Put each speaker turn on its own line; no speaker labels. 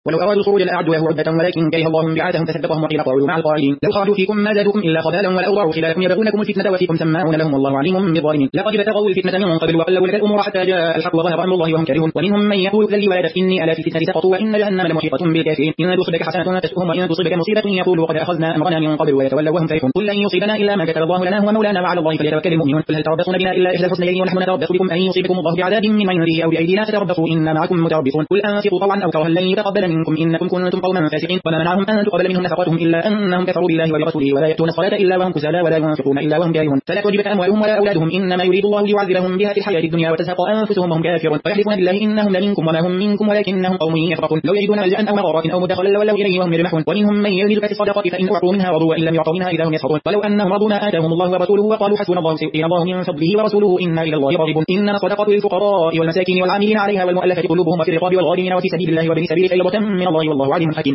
ولو أرادوا الخروج لأعدوا له عدة ولكن كره الله بعاثهم فثبتهم وقيل قعدوا مع القاعدين لو خرجوا فيكم ما زادوكم إلا خبالا ولأوضعوا خلالكم يبغونكم الفتنة وفيكم سماعون لهم والله عليم بالظالمين لقد ابتغوا الفتنة من قبل وقلبوا لك الأمور حتى جاء الحق وظهر أمر الله وهم كارهون ومنهم من يقول ذلي ولا تفتني ألا في الفتنة سقطوا وإن جهنم لمحيطة بالكافرين إن تصبك حسنة تسؤهم وإن تصبك مصيبة يقولوا قد أخذنا أمرنا من قبل ويتولوا وهم فرحون قل لن يصيبنا إلا ما كتب الله لنا هو مولانا وعلى الله فليتوكل المؤمنون قل هل تربصون بنا إلا إحدى الحسنيين ونحن نتربص بكم أن يصيبكم الله بعذاب من عنده أو بأيدينا فتربصوا إنا معكم متربصون قل أنفقوا طوعا أو كرها لن يتقبل منكم إنكم كنتم قوما فاسقين وما منعهم أن تقبل منهم نفقاتهم إلا أنهم كفروا بالله وبرسوله ولا يأتون الصلاة إلا وهم كسالى ولا ينفقون إلا وهم كارهون فلا تعجبك أموالهم ولا أولادهم إنما يريد الله ليعذبهم بها في الحياة الدنيا وتزهق أنفسهم وهم كافرون ويحلفون بالله إنهم لمنكم وما هم منكم ولكنهم قوم يفرقون لو يجدون ملجأ أو مغارات أو مدخلا لولوا إليه وهم يجمحون ومنهم من يلبس الصدقات فإن أعطوا منها رضوا وإن لم يعطوا منها إذا هم يسخطون ولو أنهم رضوا ما آتاهم الله ورسوله وقالوا حسبنا الله سيؤتينا الله من فضله ورسوله إنا إلى الله راغبون إنما الصدقات للفقراء والمساكين والعاملين عليها والمؤلفة قلوبهم وفي الرقاب والغارمين وفي سبيل الله وابن سبيل فريضة من الله والله عليم حكيم